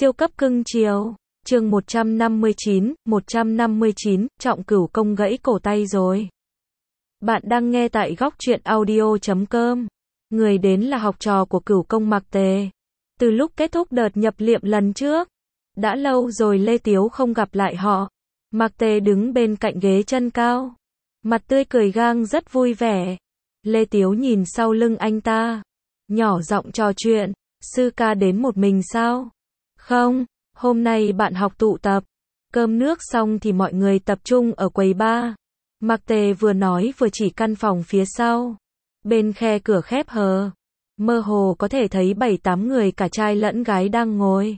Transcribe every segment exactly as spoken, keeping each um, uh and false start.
Siêu cấp cưng chiều. Chương một trăm năm mươi chín, một trăm năm mươi chín, Trọng Cửu Công gãy cổ tay rồi. Bạn đang nghe tại góc truyện audio chấm com. Người đến là học trò của Cửu Công Mạc Tề. Từ lúc kết thúc đợt nhập liệm lần trước, đã lâu rồi Lê Tiếu không gặp lại họ. Mạc Tề đứng bên cạnh ghế chân cao, mặt tươi cười gang rất vui vẻ. Lê Tiếu nhìn sau lưng anh ta, nhỏ giọng trò chuyện. Sư ca đến một mình sao? Không, hôm nay bạn học tụ tập. Cơm nước xong thì mọi người tập trung ở quầy bar. Mạc Tề vừa nói vừa chỉ căn phòng phía sau. Bên khe cửa khép hờ, mơ hồ có thể thấy bảy tám người cả trai lẫn gái đang ngồi.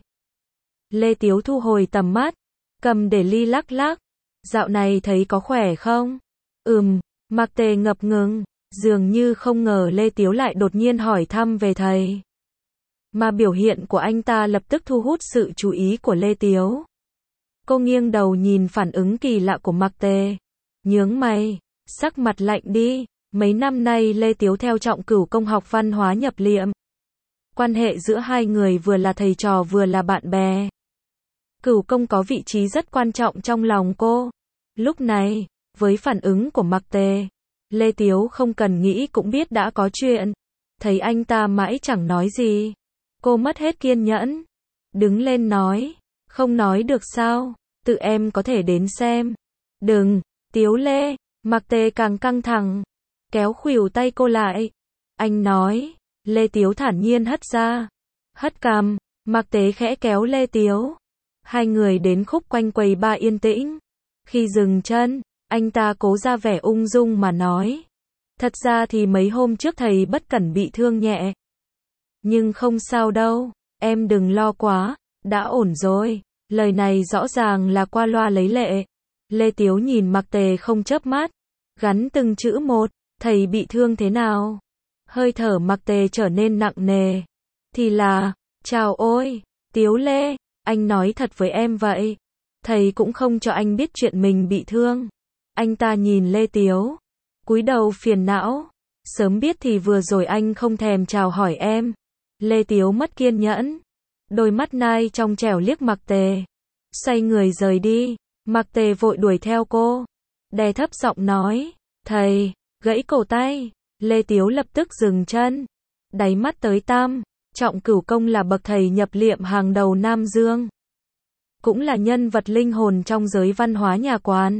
Lê Tiếu thu hồi tầm mắt, cầm để ly lắc lắc. Dạo này thấy có khỏe không? Ừm, Mạc Tề ngập ngừng, dường như không ngờ Lê Tiếu lại đột nhiên hỏi thăm về thầy. Mà biểu hiện của anh ta lập tức thu hút sự chú ý của Lê Tiếu. Cô nghiêng đầu nhìn phản ứng kỳ lạ của Mạc Tề, nhướng mày, sắc mặt lạnh đi. Mấy năm nay Lê Tiếu theo Trọng Cửu Công học văn hóa nhập liệm. Quan hệ giữa hai người vừa là thầy trò vừa là bạn bè. Cửu Công có vị trí rất quan trọng trong lòng cô. Lúc này, với phản ứng của Mạc Tề, Lê Tiếu không cần nghĩ cũng biết đã có chuyện. Thấy anh ta mãi chẳng nói gì, cô mất hết kiên nhẫn. Đứng lên nói, không nói được sao, tự em có thể đến xem. Đừng, Tiếu Lê. Mạc Tề càng căng thẳng, kéo khuỷu tay cô lại. Anh nói. Lê Tiếu thản nhiên hất ra, hất cằm. Mạc Tề khẽ kéo Lê Tiếu. Hai người đến khúc quanh quầy bar yên tĩnh. Khi dừng chân, anh ta cố ra vẻ ung dung mà nói. Thật ra thì mấy hôm trước thầy bất cẩn bị thương nhẹ. Nhưng không sao đâu, em đừng lo quá, đã ổn rồi. Lời này rõ ràng là qua loa lấy lệ. Lê Tiếu nhìn Mạc Tề không chớp mắt, gắn từng chữ một. Thầy bị thương thế nào? Hơi thở Mạc Tề trở nên nặng nề. Thì là, chào ôi, Tiếu Lê, anh nói thật với em vậy. Thầy cũng không cho anh biết chuyện mình bị thương. Anh ta nhìn Lê Tiếu, cúi đầu phiền não. Sớm biết thì vừa rồi anh không thèm chào hỏi em. Lê Tiếu mất kiên nhẫn, đôi mắt nai trong trẻo liếc Mạc Tề, xoay người rời đi. Mạc Tề vội đuổi theo cô, đè thấp giọng nói, thầy, gãy cổ tay. Lê Tiếu lập tức dừng chân, đáy mắt tới tăm. Trọng Cửu Công là bậc thầy nhập liệm hàng đầu Nam Dương, cũng là nhân vật linh hồn trong giới văn hóa nhà quán.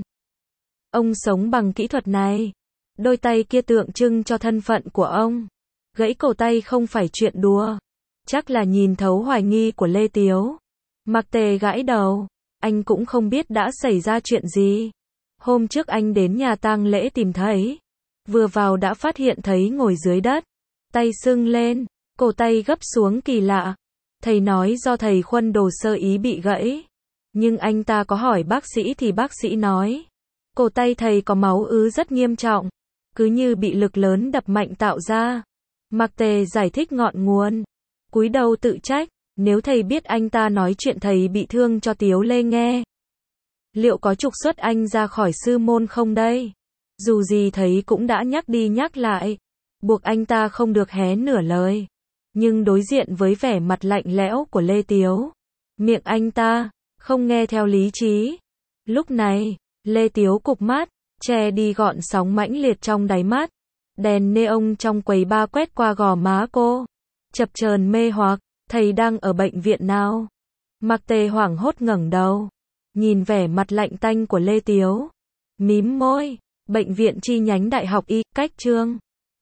Ông sống bằng kỹ thuật này, đôi tay kia tượng trưng cho thân phận của ông. Gãy cổ tay không phải chuyện đùa. Chắc là nhìn thấu hoài nghi của Lê Tiếu. Mạc Tề gãi đầu, anh cũng không biết đã xảy ra chuyện gì. Hôm trước anh đến nhà tang lễ tìm thấy, vừa vào đã phát hiện thấy ngồi dưới đất, tay sưng lên, cổ tay gấp xuống kỳ lạ. Thầy nói do thầy khuân đồ sơ ý bị gãy. Nhưng anh ta có hỏi bác sĩ thì bác sĩ nói, cổ tay thầy có máu ứ rất nghiêm trọng, cứ như bị lực lớn đập mạnh tạo ra. Mạc Tề giải thích ngọn nguồn, cúi đầu tự trách, nếu thầy biết anh ta nói chuyện thầy bị thương cho Tiếu Lê nghe, liệu có trục xuất anh ra khỏi sư môn không đây? Dù gì thầy cũng đã nhắc đi nhắc lại, buộc anh ta không được hé nửa lời. Nhưng đối diện với vẻ mặt lạnh lẽo của Lê Tiếu, miệng anh ta không nghe theo lý trí. Lúc này, Lê Tiếu cụp mắt, che đi gọn sóng mãnh liệt trong đáy mắt. Đèn neon trong quầy bar quét qua gò má cô, chập chờn mê hoặc. Thầy đang ở bệnh viện nào? Mạc Tề hoảng hốt ngẩng đầu, nhìn vẻ mặt lạnh tanh của Lê Tiếu, mím môi. Bệnh viện chi nhánh Đại học Y, cách Trương